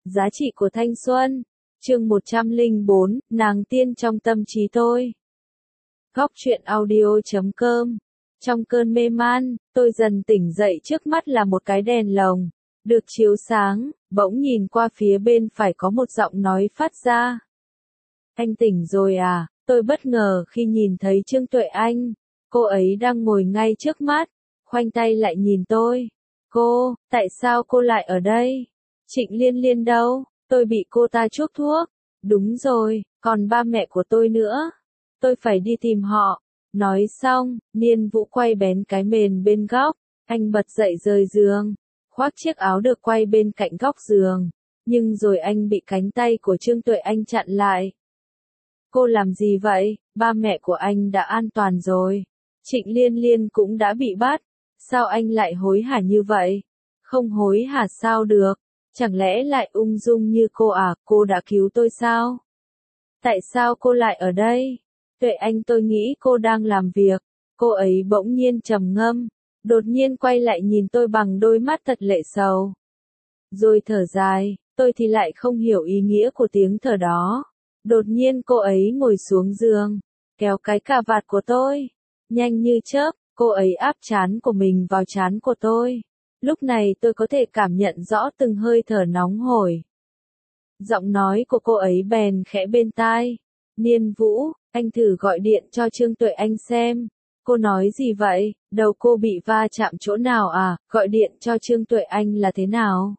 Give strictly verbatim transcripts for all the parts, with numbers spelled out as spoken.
Giá trị của thanh xuân. Chương một trăm lẻ bốn, nàng tiên trong tâm trí tôi. Góc truyện audio chấm com. Trong cơn mê man, tôi dần tỉnh dậy, trước mắt là một cái đèn lồng, được chiếu sáng, bỗng nhìn qua phía bên phải có một giọng nói phát ra. Anh tỉnh rồi à? Tôi bất ngờ khi nhìn thấy Trương Tuệ Anh. Cô ấy đang ngồi ngay trước mắt, khoanh tay lại nhìn tôi. Cô, tại sao cô lại ở đây? Trịnh Liên Liên đâu? Tôi bị cô ta chuốc thuốc. Đúng rồi, còn ba mẹ của tôi nữa. Tôi phải đi tìm họ. Nói xong, Niên Vũ quay bén cái mền bên góc. Anh bật dậy rời giường, khoác chiếc áo được quay bên cạnh góc giường. Nhưng rồi anh bị cánh tay của Trương Tuệ Anh chặn lại. Cô làm gì vậy? Ba mẹ của anh đã an toàn rồi. Trịnh Liên Liên cũng đã bị bắt. Sao anh lại hối hả như vậy? Không hối hả sao được? Chẳng lẽ lại ung dung như cô à? Cô đã cứu tôi sao? Tại sao cô lại ở đây? Tuệ Anh, tôi nghĩ cô đang làm việc. Cô ấy bỗng nhiên trầm ngâm, đột nhiên quay lại nhìn tôi bằng đôi mắt thật lệ sầu. Rồi thở dài, tôi thì lại không hiểu ý nghĩa của tiếng thở đó. Đột nhiên cô ấy ngồi xuống giường, kéo cái cà vạt của tôi. Nhanh như chớp, cô ấy áp trán của mình vào trán của tôi. Lúc này tôi có thể cảm nhận rõ từng hơi thở nóng hổi. Giọng nói của cô ấy bèn khẽ bên tai. Niên Vũ, anh thử gọi điện cho Trương Tuệ Anh xem. Cô nói gì vậy? Đầu cô bị va chạm chỗ nào à? Gọi điện cho Trương Tuệ Anh là thế nào?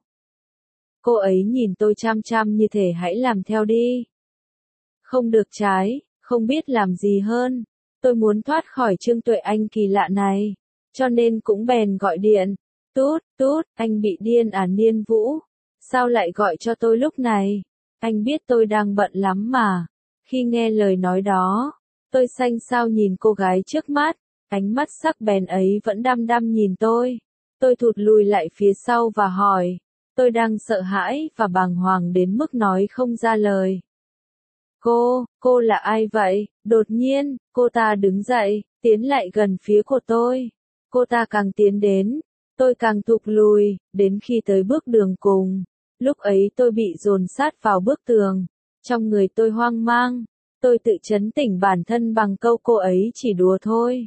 Cô ấy nhìn tôi chăm chăm như thể hãy làm theo đi. Không được trái, không biết làm gì hơn. Tôi muốn thoát khỏi Trương Tuệ Anh kỳ lạ này, cho nên cũng bèn gọi điện. Tút, tút, anh bị điên à Niên Vũ? Sao lại gọi cho tôi lúc này? Anh biết tôi đang bận lắm mà. Khi nghe lời nói đó, tôi xanh xao nhìn cô gái trước mắt, ánh mắt sắc bén ấy vẫn đăm đăm nhìn tôi. Tôi thụt lùi lại phía sau và hỏi, tôi đang sợ hãi và bàng hoàng đến mức nói không ra lời. Cô, cô là ai vậy? Đột nhiên, cô ta đứng dậy, tiến lại gần phía của tôi. Cô ta càng tiến đến, tôi càng thụt lùi, đến khi tới bước đường cùng. Lúc ấy tôi bị dồn sát vào bức tường. Trong người tôi hoang mang, tôi tự trấn tĩnh bản thân bằng câu cô ấy chỉ đùa thôi.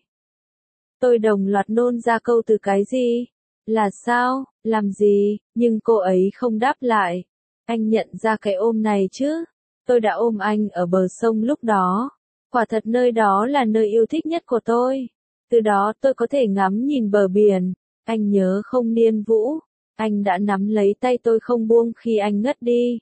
Tôi đồng loạt nôn ra câu từ cái gì? Là sao? Làm gì? Nhưng cô ấy không đáp lại. Anh nhận ra cái ôm này chứ? Tôi đã ôm anh ở bờ sông lúc đó. Quả thật nơi đó là nơi yêu thích nhất của tôi. Từ đó tôi có thể ngắm nhìn bờ biển. Anh nhớ không Niên Vũ? Anh đã nắm lấy tay tôi không buông khi anh ngất đi.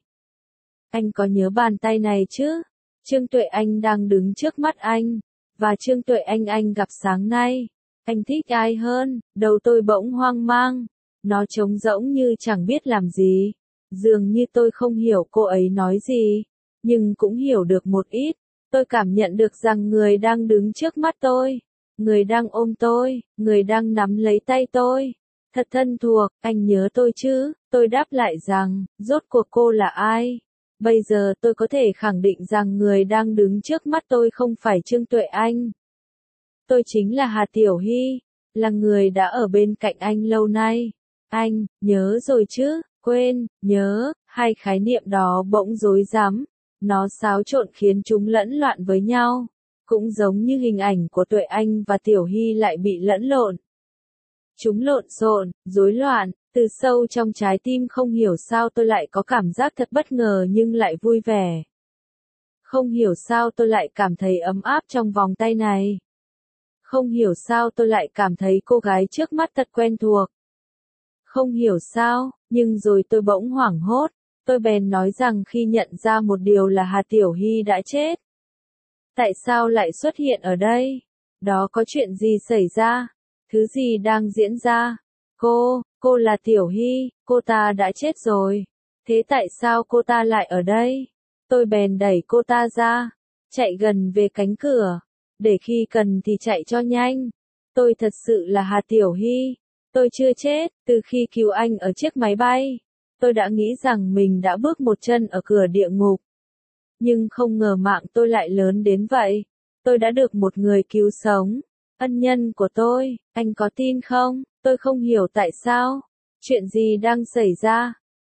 Anh có nhớ bàn tay này chứ? Trương Tuệ Anh đang đứng trước mắt anh. Và Trương Tuệ Anh anh gặp sáng nay. Anh thích ai hơn? Đầu tôi bỗng hoang mang. Nó trống rỗng như chẳng biết làm gì. Dường như tôi không hiểu cô ấy nói gì. Nhưng cũng hiểu được một ít. Tôi cảm nhận được rằng người đang đứng trước mắt tôi. Người đang ôm tôi. Người đang nắm lấy tay tôi. Thật thân thuộc, anh nhớ tôi chứ? Tôi đáp lại rằng, rốt cuộc cô là ai? Bây giờ tôi có thể khẳng định rằng người đang đứng trước mắt tôi không phải Trương Tuệ Anh. Tôi chính là Hà Tiểu Hy, là người đã ở bên cạnh anh lâu nay. Anh, nhớ rồi chứ? Quên, nhớ, hai khái niệm đó bỗng rối rắm. Nó xáo trộn khiến chúng lẫn loạn với nhau. Cũng giống như hình ảnh của Tuệ Anh và Tiểu Hy lại bị lẫn lộn. Chúng lộn xộn, rối loạn, từ sâu trong trái tim không hiểu sao tôi lại có cảm giác thật bất ngờ nhưng lại vui vẻ. Không hiểu sao tôi lại cảm thấy ấm áp trong vòng tay này. Không hiểu sao tôi lại cảm thấy cô gái trước mắt thật quen thuộc. Không hiểu sao, nhưng rồi tôi bỗng hoảng hốt. Tôi bèn nói rằng khi nhận ra một điều là Hà Tiểu Hy đã chết. Tại sao lại xuất hiện ở đây? Đó có chuyện gì xảy ra? Thứ gì đang diễn ra? Cô, cô là Tiểu Hy, cô ta đã chết rồi. Thế tại sao cô ta lại ở đây? Tôi bèn đẩy cô ta ra, chạy gần về cánh cửa, để khi cần thì chạy cho nhanh. Tôi thật sự là Hà Tiểu Hy. Tôi chưa chết, từ khi cứu anh ở chiếc máy bay. Tôi đã nghĩ rằng mình đã bước một chân ở cửa địa ngục. Nhưng không ngờ mạng tôi lại lớn đến vậy. Tôi đã được một người cứu sống. Ân nhân của tôi, anh có tin không? Tôi không hiểu tại sao. Chuyện gì đang xảy ra?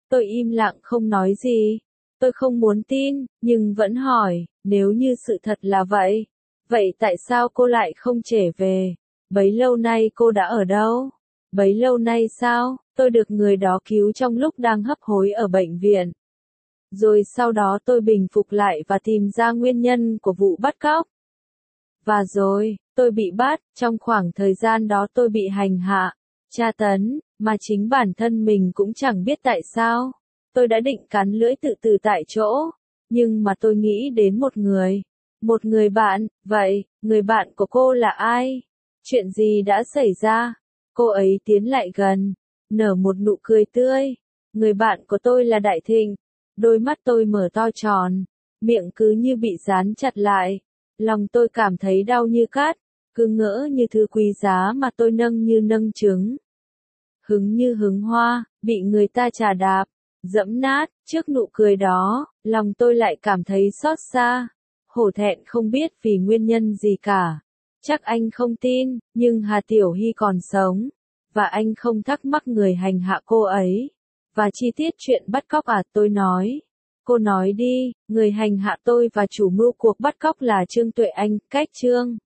Tôi im lặng không nói gì. Tôi không muốn tin, nhưng vẫn hỏi, nếu như sự thật là vậy, vậy tại sao cô lại không trở về? Bấy lâu nay cô đã ở đâu? Bấy lâu nay sao? Tôi được người đó cứu trong lúc đang hấp hối ở bệnh viện. Rồi sau đó tôi bình phục lại và tìm ra nguyên nhân của vụ bắt cóc. Và rồi, tôi bị bắt, trong khoảng thời gian đó tôi bị hành hạ, tra tấn, mà chính bản thân mình cũng chẳng biết tại sao. Tôi đã định cắn lưỡi tự tử tại chỗ, nhưng mà tôi nghĩ đến một người, một người bạn, vậy, người bạn của cô là ai? Chuyện gì đã xảy ra? Cô ấy tiến lại gần, nở một nụ cười tươi. Người bạn của tôi là Đại Thịnh. Đôi mắt tôi mở to tròn, miệng cứ như bị dán chặt lại. Lòng tôi cảm thấy đau như cắt, cứ ngỡ như thứ quý giá mà tôi nâng như nâng trứng. Hứng như hứng hoa, bị người ta chà đạp, dẫm nát, trước nụ cười đó, lòng tôi lại cảm thấy xót xa. Hổ thẹn không biết vì nguyên nhân gì cả. Chắc anh không tin, nhưng Hà Tiểu Hy còn sống. Và anh không thắc mắc người hành hạ cô ấy. Và chi tiết chuyện bắt cóc à, tôi nói. Cô nói đi, người hành hạ tôi và chủ mưu cuộc bắt cóc là Trương Tuệ Anh, cách Trương.